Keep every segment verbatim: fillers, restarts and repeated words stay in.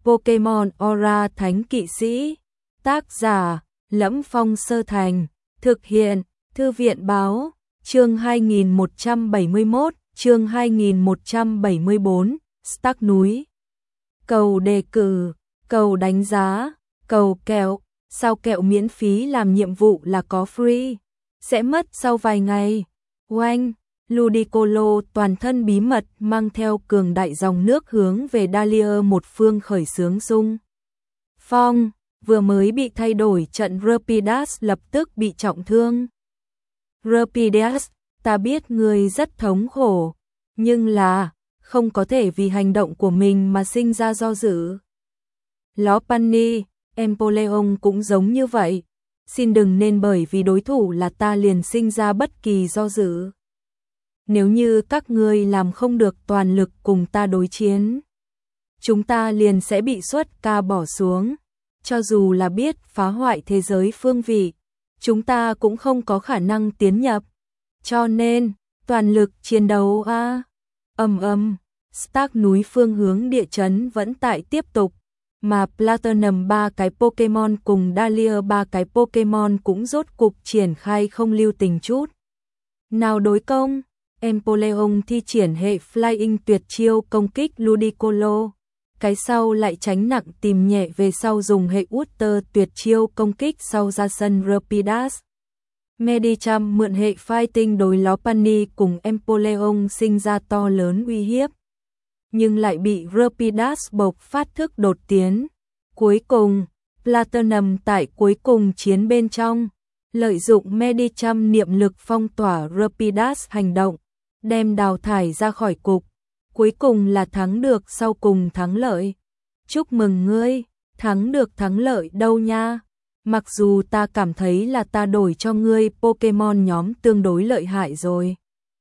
Pokemon Aura Thánh Kỵ Sĩ. Tác giả: Lẫm Phong Sơ Thành. Thực hiện: Thư viện báo. Chương hai nghìn một trăm bảy mươi mốt, chương hai nghìn một trăm bảy mươi bốn, Stark núi. Cầu đề cử, cầu đánh giá, cầu kẹo, sao kẹo miễn phí làm nhiệm vụ là có free, sẽ mất sau vài ngày. Oanh, Ludicolo toàn thân bí mật mang theo cường đại dòng nước hướng về Dahlia một phương khởi xướng xung phong, vừa mới bị thay đổi trận Rapidash lập tức bị trọng thương. Rapidash, ta biết ngươi rất thống khổ, nhưng là không có thể vì hành động của mình mà sinh ra do dự. Lopunny, Empoleon cũng giống như vậy. Xin đừng nên bởi vì đối thủ là ta liền sinh ra bất kỳ do dự. Nếu như các ngươi làm không được toàn lực cùng ta đối chiến, chúng ta liền sẽ bị xuất ca bỏ xuống. Cho dù là biết phá hoại thế giới phương vị, chúng ta cũng không có khả năng tiến nhập. Cho nên, toàn lực chiến đấu a. Ầm ầm, Stark núi phương hướng địa chấn vẫn tại tiếp tục, mà Platinum ba cái Pokemon cùng Dahlia ba cái Pokemon cũng rốt cục triển khai không lưu tình chút nào đối công. Empoleon thi triển hệ Flying tuyệt chiêu công kích Ludicolo, cái sau lại tránh nặng tìm nhẹ về sau dùng hệ Water tuyệt chiêu công kích sau ra sân Rapidash. Medicham mượn hệ Fighting đối Lopunny cùng Empoleon sinh ra to lớn uy hiếp, nhưng lại bị Rapidash bộc phát thức đột tiến. Cuối cùng, Platinum tại cuối cùng chiến bên trong, lợi dụng Medicham niệm lực phong tỏa Rapidash hành động, đem đào thải ra khỏi cục. Cuối cùng là thắng được sau cùng thắng lợi. Chúc mừng ngươi, thắng được thắng lợi đâu nha. Mặc dù ta cảm thấy là ta đổi cho ngươi Pokemon nhóm tương đối lợi hại rồi.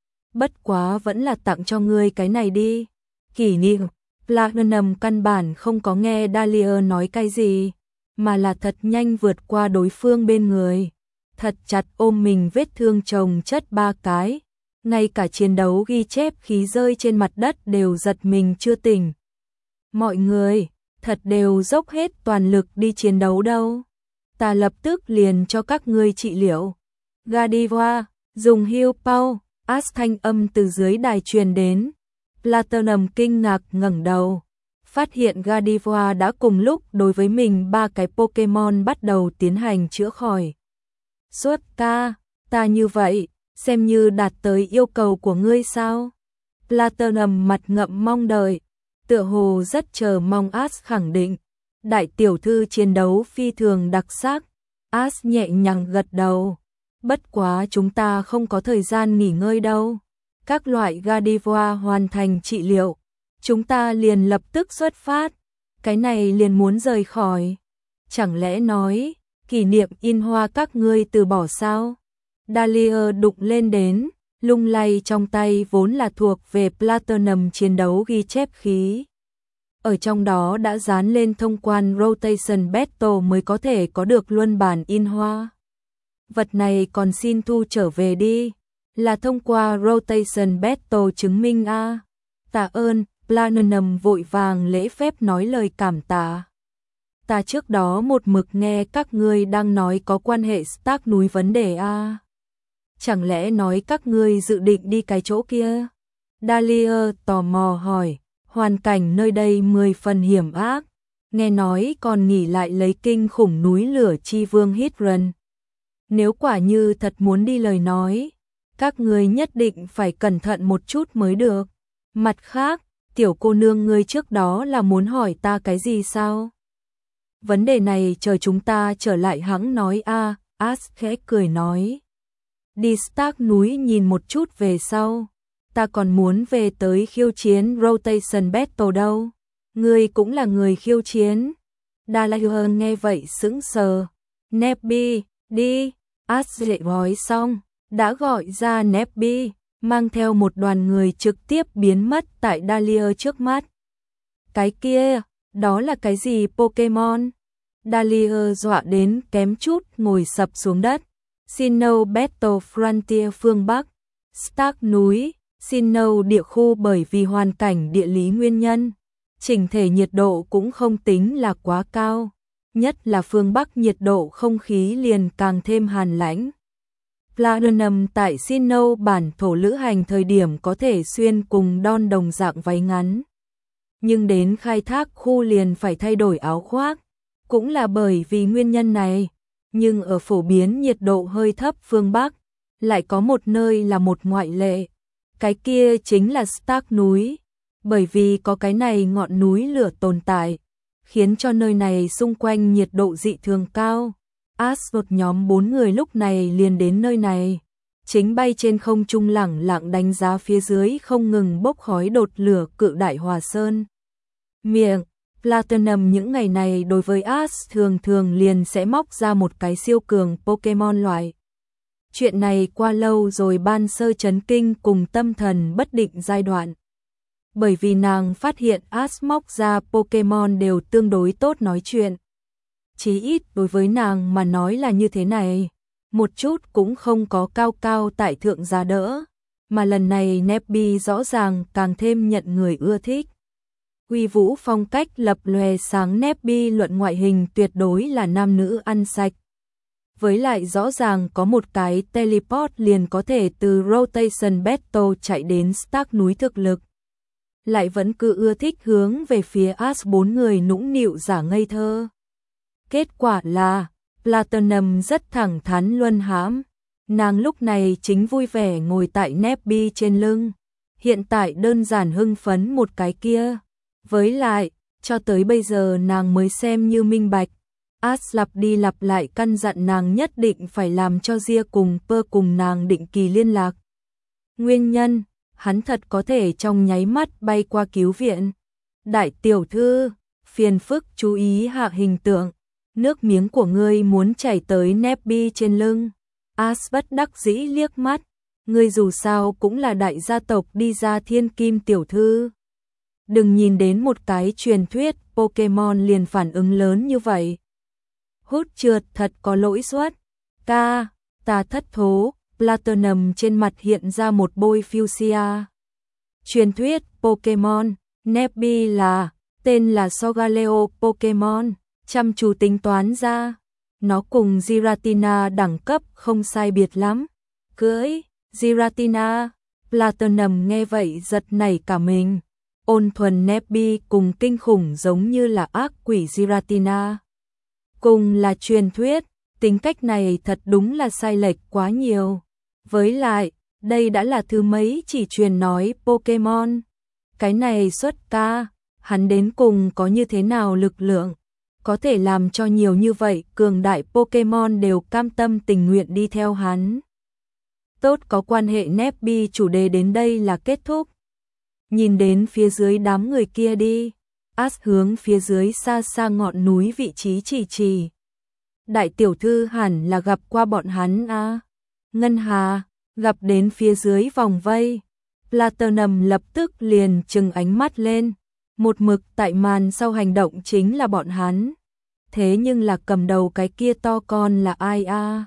Bất quá vẫn là tặng cho ngươi cái này đi. Kỷ niệm, Platinum căn bản không có nghe Dahlia nói cái gì, mà là thật nhanh vượt qua đối phương bên người. Thật chặt ôm mình vết thương chồng chất ba cái. Ngay cả chiến đấu ghi chép khí rơi trên mặt đất đều giật mình chưa tỉnh. Mọi người, thật đều dốc hết toàn lực đi chiến đấu đâu. Ta lập tức liền cho các ngươi trị liệu. Gardevoir, dùng heal power, Ash thanh âm từ dưới đài truyền đến. Platinum kinh ngạc ngẩng đầu, phát hiện Gardevoir đã cùng lúc đối với mình ba cái Pokemon bắt đầu tiến hành chữa khỏi. Suốt ca, ta như vậy, xem như đạt tới yêu cầu của ngươi sao? Platinum mặt ngậm mong đợi, tựa hồ rất chờ mong Ash khẳng định. Đại tiểu thư chiến đấu phi thường đặc sắc. Ash nhẹ nhàng gật đầu. Bất quá chúng ta không có thời gian nghỉ ngơi đâu. Các loại Gardevoir hoàn thành trị liệu, chúng ta liền lập tức xuất phát. Cái này liền muốn rời khỏi. Chẳng lẽ nói, kỷ niệm in hoa các ngươi từ bỏ sao? Dahlia đụng lên đến, lung lay trong tay vốn là thuộc về Platinum chiến đấu ghi chép khí. Ở trong đó đã dán lên thông quan Rotation Battle mới có thể có được luân bản in hoa. Vật này còn xin thu trở về đi, là thông qua Rotation Battle chứng minh a. À. Tạ ơn, Platinum vội vàng lễ phép nói lời cảm tạ. Ta trước đó một mực nghe các ngươi đang nói có quan hệ Stark núi vấn đề a. À. Chẳng lẽ nói các ngươi dự định đi cái chỗ kia? Dahlia tò mò hỏi, hoàn cảnh nơi đây mười phần hiểm ác, nghe nói còn nghỉ lại lấy kinh khủng núi lửa chi vương Hydran. Nếu quả như thật muốn đi lời nói, các ngươi nhất định phải cẩn thận một chút mới được. Mặt khác, tiểu cô nương ngươi trước đó là muốn hỏi ta cái gì sao? Vấn đề này chờ chúng ta trở lại hãng nói a. À, Ash khẽ cười nói. Đi Stark núi nhìn một chút về sau, ta còn muốn về tới khiêu chiến Rotation Battle đâu. Ngươi cũng là người khiêu chiến. Dahlia nghe vậy sững sờ. Nebby, đi. Ash lệ gói xong, đã gọi ra Nebby, mang theo một đoàn người trực tiếp biến mất tại Dahlia trước mắt. Cái kia, đó là cái gì Pokemon? Dahlia dọa đến kém chút ngồi sập xuống đất. Sinnoh Battle Frontier phương Bắc, Stark núi, Sinnoh địa khu bởi vì hoàn cảnh địa lý nguyên nhân, chỉnh thể nhiệt độ cũng không tính là quá cao, nhất là phương Bắc nhiệt độ không khí liền càng thêm hàn lãnh. Platinum tại Sinnoh bản thổ lữ hành thời điểm có thể xuyên cùng Don đồng dạng váy ngắn. Nhưng đến khai thác khu liền phải thay đổi áo khoác, cũng là bởi vì nguyên nhân này. Nhưng ở phổ biến nhiệt độ hơi thấp phương Bắc, lại có một nơi là một ngoại lệ. Cái kia chính là Stark núi, bởi vì có cái này ngọn núi lửa tồn tại, khiến cho nơi này xung quanh nhiệt độ dị thường cao. Asgard nhóm bốn người lúc này liền đến nơi này, chính bay trên không trung lẳng lặng đánh giá phía dưới không ngừng bốc khói đột lửa cự đại Hòa Sơn. Miệng, Platinum những ngày này đối với As thường thường liền sẽ móc ra một cái siêu cường Pokemon loại. Chuyện này qua lâu rồi ban sơ chấn kinh cùng tâm thần bất định giai đoạn. Bởi vì nàng phát hiện As móc ra Pokemon đều tương đối tốt nói chuyện. Chí ít đối với nàng mà nói là như thế này, một chút cũng không có cao cao tại thượng giá đỡ, mà lần này Nebby rõ ràng càng thêm nhận người ưa thích. Uy vũ phong cách lập lòe sáng Nebby luận ngoại hình tuyệt đối là nam nữ ăn sạch. Với lại rõ ràng có một cái teleport liền có thể từ Rotation Battle chạy đến Stark núi thực lực. Lại vẫn cứ ưa thích hướng về phía As bốn người nũng nịu giả ngây thơ. Kết quả là, Platinum rất thẳng thắn luân hãm. Nàng lúc này chính vui vẻ ngồi tại Nebby trên lưng. Hiện tại đơn giản hưng phấn một cái kia. Với lại, cho tới bây giờ nàng mới xem như minh bạch. As lặp đi lặp lại căn dặn nàng nhất định phải làm cho Gia cùng Pơ cùng nàng định kỳ liên lạc. Nguyên nhân, hắn thật có thể trong nháy mắt bay qua cứu viện. Đại tiểu thư, phiền phức chú ý hạ hình tượng. Nước miếng của ngươi muốn chảy tới Nebby trên lưng. As bất đắc dĩ liếc mắt. Ngươi dù sao cũng là đại gia tộc đi ra thiên kim tiểu thư. Đừng nhìn đến một cái truyền thuyết Pokemon liền phản ứng lớn như vậy. Hút trượt thật có lỗi suất. Ca, ta thất thố. Platinum trên mặt hiện ra một bôi fuchsia. Truyền thuyết Pokemon, Nebby là, tên là Solgaleo Pokemon. Chăm chú tính toán ra, nó cùng Giratina đẳng cấp không sai biệt lắm. Cưỡi, Giratina, Platinum nghe vậy giật nảy cả mình. Ôn thuần Nebby cùng kinh khủng giống như là ác quỷ Giratina. Cùng là truyền thuyết, tính cách này thật đúng là sai lệch quá nhiều. Với lại, đây đã là thứ mấy chỉ truyền nói Pokemon. Cái này xuất ca, hắn đến cùng có như thế nào lực lượng, có thể làm cho nhiều như vậy cường đại Pokemon đều cam tâm tình nguyện đi theo hắn. Tốt có quan hệ Nebby chủ đề đến đây là kết thúc. Nhìn đến phía dưới đám người kia đi. As hướng phía dưới xa xa ngọn núi vị trí chỉ chỉ. Đại tiểu thư hẳn là gặp qua bọn hắn à. Ngân Hà, gặp đến phía dưới vòng vây. Platinum lập tức liền trừng ánh mắt lên. Một mực tại màn sau hành động chính là bọn hắn. Thế nhưng là cầm đầu cái kia to con là ai a? À?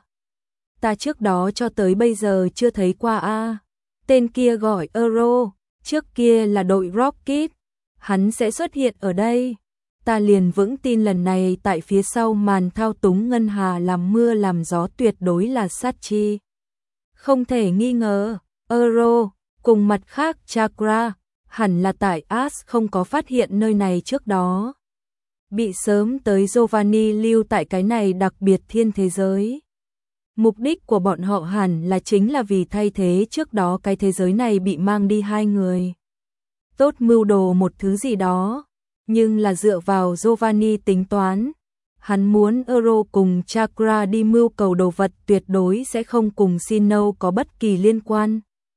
Ta trước đó cho tới bây giờ chưa thấy qua a. À? Tên kia gọi Euro, trước kia là đội Rocket. Hắn sẽ xuất hiện ở đây. Ta liền vững tin lần này tại phía sau màn thao túng Ngân Hà làm mưa làm gió tuyệt đối là sát chi. Không thể nghi ngờ, Euro, cùng mặt khác Chakra, hẳn là tại As không có phát hiện nơi này trước đó. Bị sớm tới Giovanni lưu tại cái này đặc biệt thiên thế giới. Mục đích của bọn họ hẳn là chính là vì thay thế trước đó cái thế giới này bị mang đi hai người. Tốt mưu đồ một thứ gì đó, nhưng là dựa vào Giovanni tính toán. Hắn muốn Euro cùng Chakra đi mưu cầu đồ vật tuyệt đối sẽ không cùng Sinnoh có bất kỳ liên quan.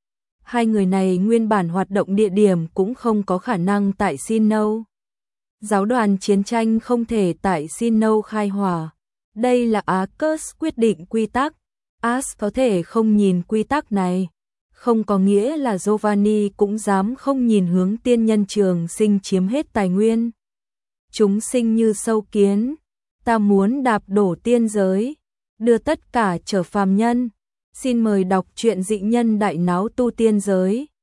Hai người này nguyên bản hoạt động địa điểm cũng không có khả năng tại Sinnoh. Giáo đoàn chiến tranh không thể tại Sinnoh khai hỏa. Đây là Arcus quyết định quy tắc. As có thể không nhìn quy tắc này. Không có nghĩa là Giovanni cũng dám không nhìn hướng tiên nhân trường sinh chiếm hết tài nguyên. Chúng sinh như sâu kiến. Ta muốn đạp đổ tiên giới. Đưa tất cả trở phàm nhân. Xin mời đọc truyện dị nhân đại náo tu tiên giới.